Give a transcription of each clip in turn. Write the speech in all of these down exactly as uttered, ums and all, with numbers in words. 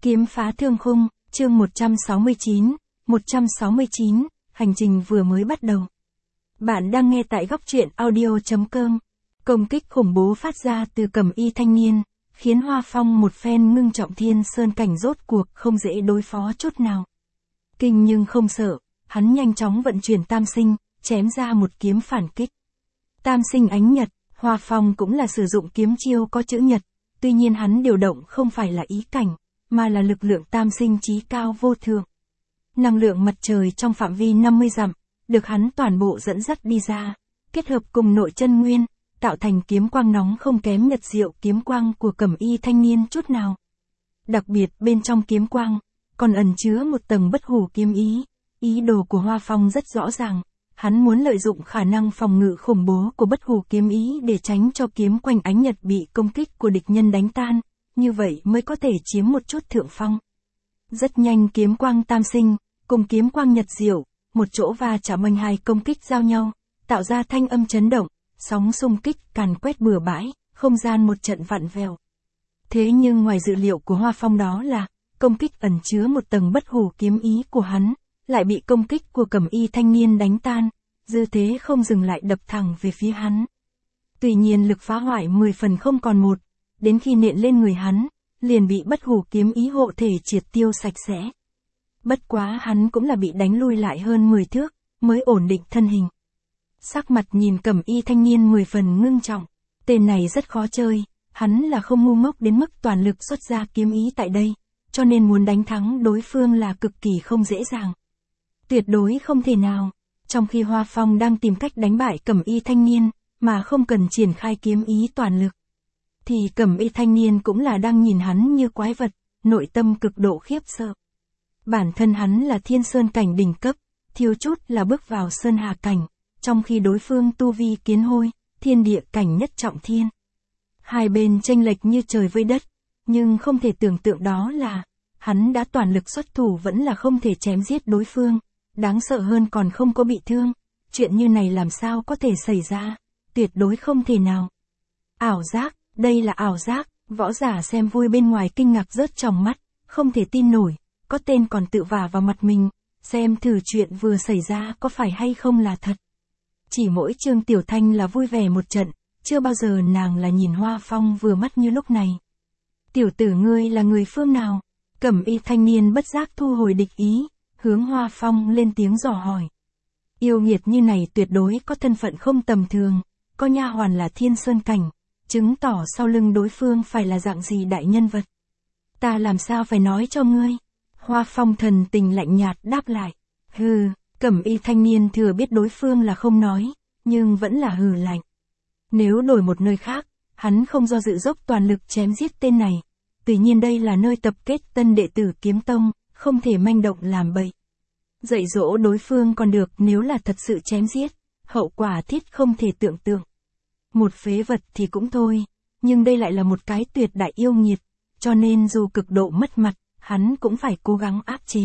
Kiếm phá thương khung, chương một trăm sáu mươi chín, một trăm sáu mươi chín, hành trình vừa mới bắt đầu. Bạn đang nghe tại góc truyện audio chấm com. Công kích khủng bố phát ra từ cẩm y thanh niên, khiến Hoa Phong một phen ngưng trọng thiên sơn cảnh rốt cuộc không dễ đối phó chút nào. Kinh nhưng không sợ, hắn nhanh chóng vận chuyển tam sinh, chém ra một kiếm phản kích. Tam sinh ánh nhật, Hoa Phong cũng là sử dụng kiếm chiêu có chữ nhật, tuy nhiên hắn điều động không phải là ý cảnh, mà là lực lượng tam sinh chí cao vô thượng. Năng lượng mặt trời trong phạm vi năm mươi dặm, được hắn toàn bộ dẫn dắt đi ra, kết hợp cùng nội chân nguyên, tạo thành kiếm quang nóng không kém nhật diệu kiếm quang của cẩm y thanh niên chút nào. Đặc biệt bên trong kiếm quang, còn ẩn chứa một tầng bất hủ kiếm ý, ý đồ của Hoa Phong rất rõ ràng, hắn muốn lợi dụng khả năng phòng ngự khủng bố của bất hủ kiếm ý để tránh cho kiếm quanh ánh nhật bị công kích của địch nhân đánh tan, như vậy mới có thể chiếm một chút thượng phong. Rất nhanh kiếm quang tam sinh, cùng kiếm quang nhật diệu, một chỗ va chạm mạnh hai công kích giao nhau, tạo ra thanh âm chấn động, sóng xung kích càn quét bừa bãi, không gian một trận vặn vẹo. Thế nhưng ngoài dự liệu của Hoa Phong đó là, công kích ẩn chứa một tầng bất hủ kiếm ý của hắn, lại bị công kích của cẩm y thanh niên đánh tan, dư thế không dừng lại đập thẳng về phía hắn. Tuy nhiên lực phá hoại mười phần không còn một, đến khi nện lên người hắn, liền bị bất hủ kiếm ý hộ thể triệt tiêu sạch sẽ. Bất quá hắn cũng là bị đánh lui lại hơn mười thước, mới ổn định thân hình. Sắc mặt nhìn cẩm y thanh niên mười phần ngưng trọng, tên này rất khó chơi, hắn là không ngu ngốc đến mức toàn lực xuất ra kiếm ý tại đây, cho nên muốn đánh thắng đối phương là cực kỳ không dễ dàng. Tuyệt đối không thể nào, trong khi Hoa Phong đang tìm cách đánh bại cẩm y thanh niên, mà không cần triển khai kiếm ý toàn lực, thì cẩm y thanh niên cũng là đang nhìn hắn như quái vật, nội tâm cực độ khiếp sợ. Bản thân hắn là thiên sơn cảnh đỉnh cấp, thiếu chút là bước vào sơn hà cảnh, trong khi đối phương tu vi kiến hôi, thiên địa cảnh nhất trọng thiên. Hai bên chênh lệch như trời với đất, nhưng không thể tưởng tượng đó là, hắn đã toàn lực xuất thủ vẫn là không thể chém giết đối phương, đáng sợ hơn còn không có bị thương, chuyện như này làm sao có thể xảy ra, tuyệt đối không thể nào. Ảo giác, đây là ảo giác, võ giả xem vui bên ngoài kinh ngạc rớt trong mắt, không thể tin nổi, có tên còn tự vả vào mặt mình, xem thử chuyện vừa xảy ra có phải hay không là thật. Chỉ mỗi Trương Tiểu Thanh là vui vẻ một trận, chưa bao giờ nàng là nhìn Hoa Phong vừa mắt như lúc này. Tiểu tử ngươi là người phương nào? Cẩm y thanh niên bất giác thu hồi địch ý, hướng Hoa Phong lên tiếng dò hỏi. Yêu nghiệt như này tuyệt đối có thân phận không tầm thường, có nha hoàn là thiên sơn cảnh, chứng tỏ sau lưng đối phương phải là dạng gì đại nhân vật. Ta làm sao phải nói cho ngươi? Hoa Phong thần tình lạnh nhạt đáp lại. Hừ, cẩm y thanh niên thừa biết đối phương là không nói, nhưng vẫn là hừ lạnh. Nếu đổi một nơi khác, hắn không do dự dốc toàn lực chém giết tên này. Tuy nhiên đây là nơi tập kết tân đệ tử kiếm tông, không thể manh động làm bậy. Dạy dỗ đối phương còn được, nếu là thật sự chém giết, hậu quả thiết không thể tưởng tượng. Một phế vật thì cũng thôi, nhưng đây lại là một cái tuyệt đại yêu nghiệt, cho nên dù cực độ mất mặt, hắn cũng phải cố gắng áp chế.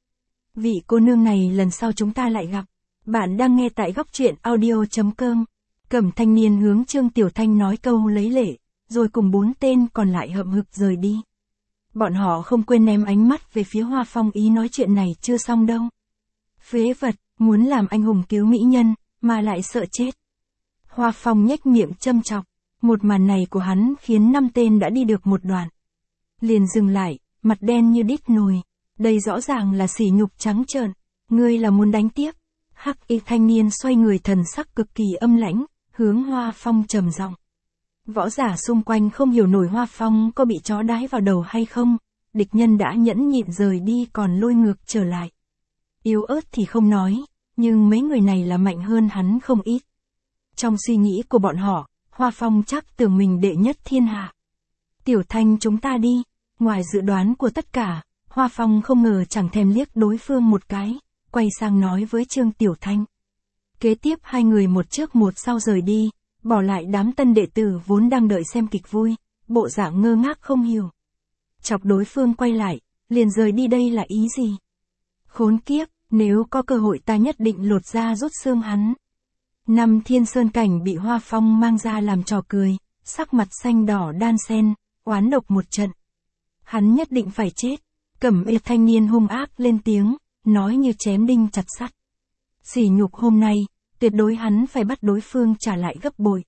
Vị cô nương này lần sau chúng ta lại gặp. Bạn đang nghe tại góc truyện audio chấm com. Cẩm thanh niên hướng Trương Tiểu Thanh nói câu lấy lệ, rồi cùng bốn tên còn lại hậm hực rời đi. Bọn họ không quên ném ánh mắt về phía Hoa Phong, ý nói chuyện này chưa xong đâu. Phế vật, muốn làm anh hùng cứu mỹ nhân, mà lại sợ chết. Hoa Phong nhếch miệng châm chọc, một màn này của hắn khiến năm tên đã đi được một đoạn. Liền dừng lại, mặt đen như đít nồi, đây rõ ràng là sỉ nhục trắng trợn, ngươi là muốn đánh tiếp. Hắc y thanh niên xoay người, thần sắc cực kỳ âm lãnh, hướng Hoa Phong trầm giọng. Võ giả xung quanh không hiểu nổi Hoa Phong có bị chó đái vào đầu hay không, địch nhân đã nhẫn nhịn rời đi còn lôi ngược trở lại. Yếu ớt thì không nói, nhưng mấy người này là mạnh hơn hắn không ít. Trong suy nghĩ của bọn họ, Hoa Phong chắc tưởng mình đệ nhất thiên hạ. Tiểu Thanh chúng ta đi. Ngoài dự đoán của tất cả, Hoa Phong không ngờ chẳng thèm liếc đối phương một cái, quay sang nói với Trương Tiểu Thanh. Kế tiếp hai người một trước một sau rời đi, bỏ lại đám tân đệ tử vốn đang đợi xem kịch vui, bộ dạng ngơ ngác không hiểu. Chọc đối phương quay lại, liền rời đi, đây là ý gì? Khốn kiếp, nếu có cơ hội ta nhất định lột da rút xương hắn. Năm thiên sơn cảnh bị Hoa Phong mang ra làm trò cười, sắc mặt xanh đỏ đan xen, oán độc một trận. Hắn nhất định phải chết, Cẩm y thanh niên hung ác lên tiếng, nói như chém đinh chặt sắt. Sỉ nhục hôm nay, tuyệt đối hắn phải bắt đối phương trả lại gấp bội.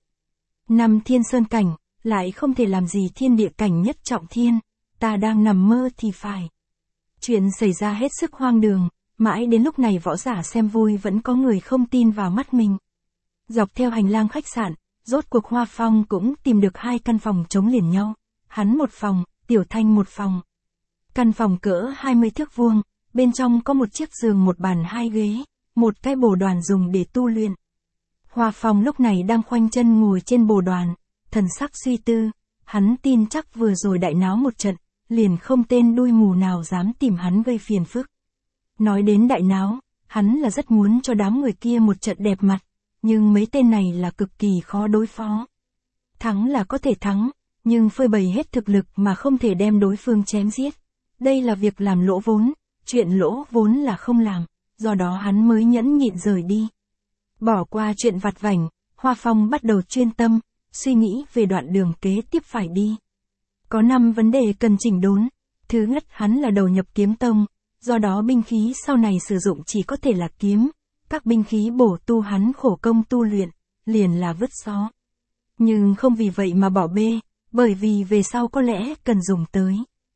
Năm thiên sơn cảnh, lại không thể làm gì thiên địa cảnh nhất trọng thiên, ta đang nằm mơ thì phải. Chuyện xảy ra hết sức hoang đường, mãi đến lúc này võ giả xem vui vẫn có người không tin vào mắt mình. Dọc theo hành lang khách sạn, rốt cuộc Hoa Phong cũng tìm được hai căn phòng chống liền nhau. Hắn một phòng, Tiểu Thanh một phòng. Căn phòng cỡ hai mươi thước vuông, bên trong có một chiếc giường, một bàn, hai ghế, một cái bồ đoàn dùng để tu luyện. Hoa Phong lúc này đang khoanh chân ngồi trên bồ đoàn, thần sắc suy tư, hắn tin chắc vừa rồi đại náo một trận, liền không tên đuôi mù nào dám tìm hắn gây phiền phức. Nói đến đại náo, hắn là rất muốn cho đám người kia một trận đẹp mặt, nhưng mấy tên này là cực kỳ khó đối phó. Thắng là có thể thắng, nhưng phơi bày hết thực lực mà không thể đem đối phương chém giết. Đây là việc làm lỗ vốn, chuyện lỗ vốn là không làm, do đó hắn mới nhẫn nhịn rời đi. Bỏ qua chuyện vặt vảnh, Hoa Phong bắt đầu chuyên tâm, suy nghĩ về đoạn đường kế tiếp phải đi. Có năm vấn đề cần chỉnh đốn. Thứ nhất, hắn là đầu nhập kiếm tông, do đó binh khí sau này sử dụng chỉ có thể là kiếm. Các binh khí bổ tu hắn khổ công tu luyện, liền là vứt xó. Nhưng không vì vậy mà bỏ bê, bởi vì về sau có lẽ cần dùng tới.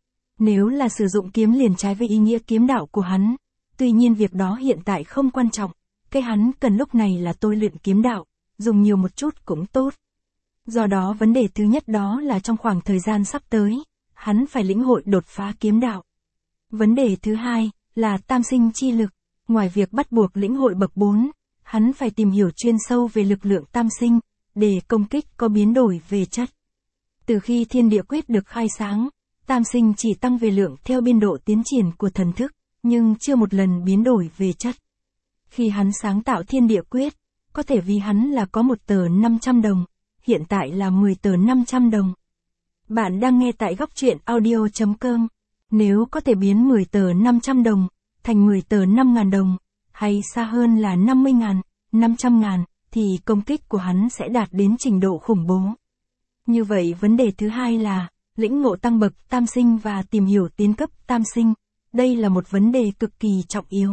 Nếu là sử dụng kiếm liền trái với ý nghĩa kiếm đạo của hắn, tuy nhiên việc đó hiện tại không quan trọng, cái hắn cần lúc này là tôi luyện kiếm đạo, dùng nhiều một chút cũng tốt. Do đó vấn đề thứ nhất đó là trong khoảng thời gian sắp tới, hắn phải lĩnh hội đột phá kiếm đạo. Vấn đề thứ hai là tam sinh chi lực, ngoài việc bắt buộc lĩnh hội bậc bốn, hắn phải tìm hiểu chuyên sâu về lực lượng tam sinh, để công kích có biến đổi về chất. Từ khi thiên địa quyết được khai sáng, tam sinh chỉ tăng về lượng theo biên độ tiến triển của thần thức, nhưng chưa một lần biến đổi về chất. Khi hắn sáng tạo thiên địa quyết, có thể vì hắn là có một tờ năm trăm đồng, hiện tại là mười tờ năm trăm đồng. Bạn đang nghe tại góc truyện audio chấm com. Nếu có thể biến mười tờ năm trăm đồng, thành mười tờ năm nghìn đồng, hay xa hơn là năm mươi nghìn, năm trăm nghìn, thì công kích của hắn sẽ đạt đến trình độ khủng bố. Như vậy vấn đề thứ hai là, lĩnh ngộ tăng bậc tam sinh và tìm hiểu tiến cấp tam sinh, đây là một vấn đề cực kỳ trọng yếu.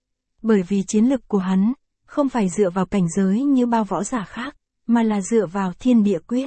Bởi vì chiến lực của hắn, không phải dựa vào cảnh giới như bao võ giả khác, mà là dựa vào thiên địa quyết.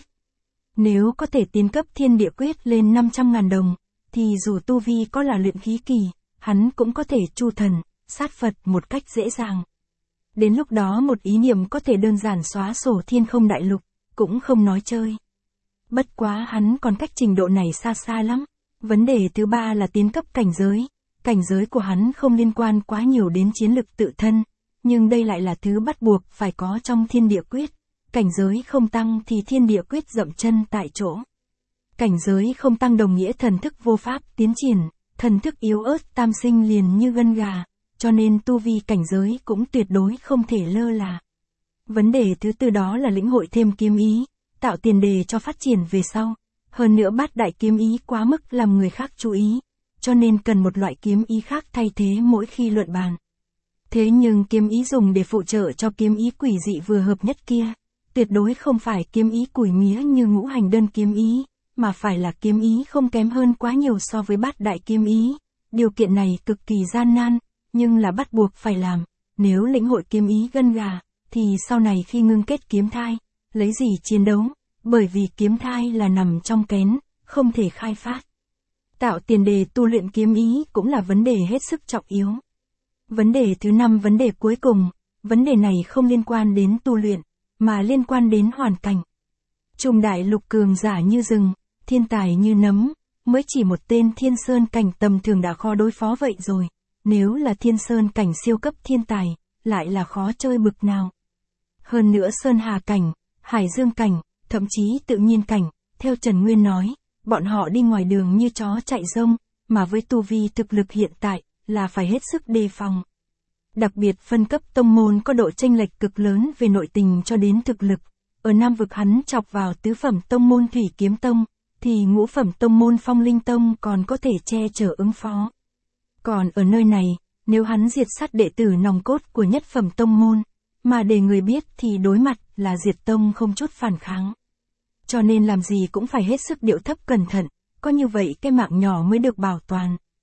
Nếu có thể tiến cấp thiên địa quyết lên năm trăm nghìn đồng, thì dù tu vi có là luyện khí kỳ, hắn cũng có thể chu thần, sát Phật một cách dễ dàng. Đến lúc đó một ý niệm có thể đơn giản xóa sổ thiên không đại lục, cũng không nói chơi. Bất quá hắn còn cách trình độ này xa xa lắm. Vấn đề thứ ba là tiến cấp cảnh giới. Cảnh giới của hắn không liên quan quá nhiều đến chiến lực tự thân, nhưng đây lại là thứ bắt buộc phải có trong thiên địa quyết. Cảnh giới không tăng thì thiên địa quyết dậm chân tại chỗ. Cảnh giới không tăng đồng nghĩa thần thức vô pháp tiến triển, thần thức yếu ớt tam sinh liền như gân gà, cho nên tu vi cảnh giới cũng tuyệt đối không thể lơ là. Vấn đề thứ tư đó là lĩnh hội thêm kiếm ý, tạo tiền đề cho phát triển về sau. Hơn nữa bát đại kiếm ý quá mức làm người khác chú ý, cho nên cần một loại kiếm ý khác thay thế mỗi khi luận bàn. Thế nhưng kiếm ý dùng để phụ trợ cho kiếm ý quỷ dị vừa hợp nhất kia, tuyệt đối không phải kiếm ý quỷ mía như ngũ hành đơn kiếm ý, mà phải là kiếm ý không kém hơn quá nhiều so với bát đại kiếm ý. Điều kiện này cực kỳ gian nan, nhưng là bắt buộc phải làm. Nếu lĩnh hội kiếm ý gân gà, thì sau này khi ngưng kết kiếm thai, lấy gì chiến đấu, bởi vì kiếm thai là nằm trong kén, không thể khai phát. Tạo tiền đề tu luyện kiếm ý cũng là vấn đề hết sức trọng yếu. Vấn đề thứ năm, vấn đề cuối cùng, vấn đề này không liên quan đến tu luyện, mà liên quan đến hoàn cảnh. Trùng đại lục cường giả như rừng, thiên tài như nấm, mới chỉ một tên thiên sơn cảnh tầm thường đã khó đối phó vậy rồi. Nếu là thiên sơn cảnh siêu cấp thiên tài, lại là khó chơi bực nào. Hơn nữa sơn hà cảnh, hải dương cảnh, thậm chí tự nhiên cảnh, theo Trần Nguyên nói, bọn họ đi ngoài đường như chó chạy rông, mà với tu vi thực lực hiện tại, là phải hết sức đề phòng. Đặc biệt phân cấp tông môn có độ chênh lệch cực lớn về nội tình cho đến thực lực. Ở Nam vực hắn chọc vào tứ phẩm tông môn Thủy Kiếm Tông, thì ngũ phẩm tông môn Phong Linh Tông còn có thể che chở ứng phó. Còn ở nơi này, nếu hắn diệt sát đệ tử nòng cốt của nhất phẩm tông môn, mà để người biết thì đối mặt là diệt tông không chút phản kháng. Cho nên làm gì cũng phải hết sức điệu thấp cẩn thận, có như vậy cái mạng nhỏ mới được bảo toàn.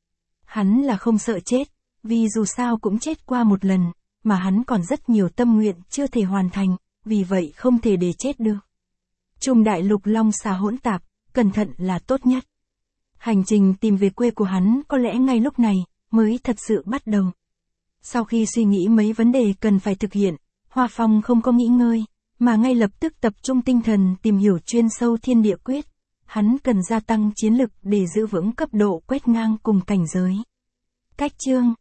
Hắn là không sợ chết, vì dù sao cũng chết qua một lần, mà hắn còn rất nhiều tâm nguyện chưa thể hoàn thành, vì vậy không thể để chết được. Trung đại lục long xà hỗn tạp, cẩn thận là tốt nhất. Hành trình tìm về quê của hắn có lẽ ngay lúc này, mới thật sự bắt đầu. Sau khi suy nghĩ mấy vấn đề cần phải thực hiện, Hoa Phong không có nghỉ ngơi, mà ngay lập tức tập trung tinh thần tìm hiểu chuyên sâu thiên địa quyết. Hắn cần gia tăng chiến lực để giữ vững cấp độ quét ngang cùng cảnh giới. Cách chương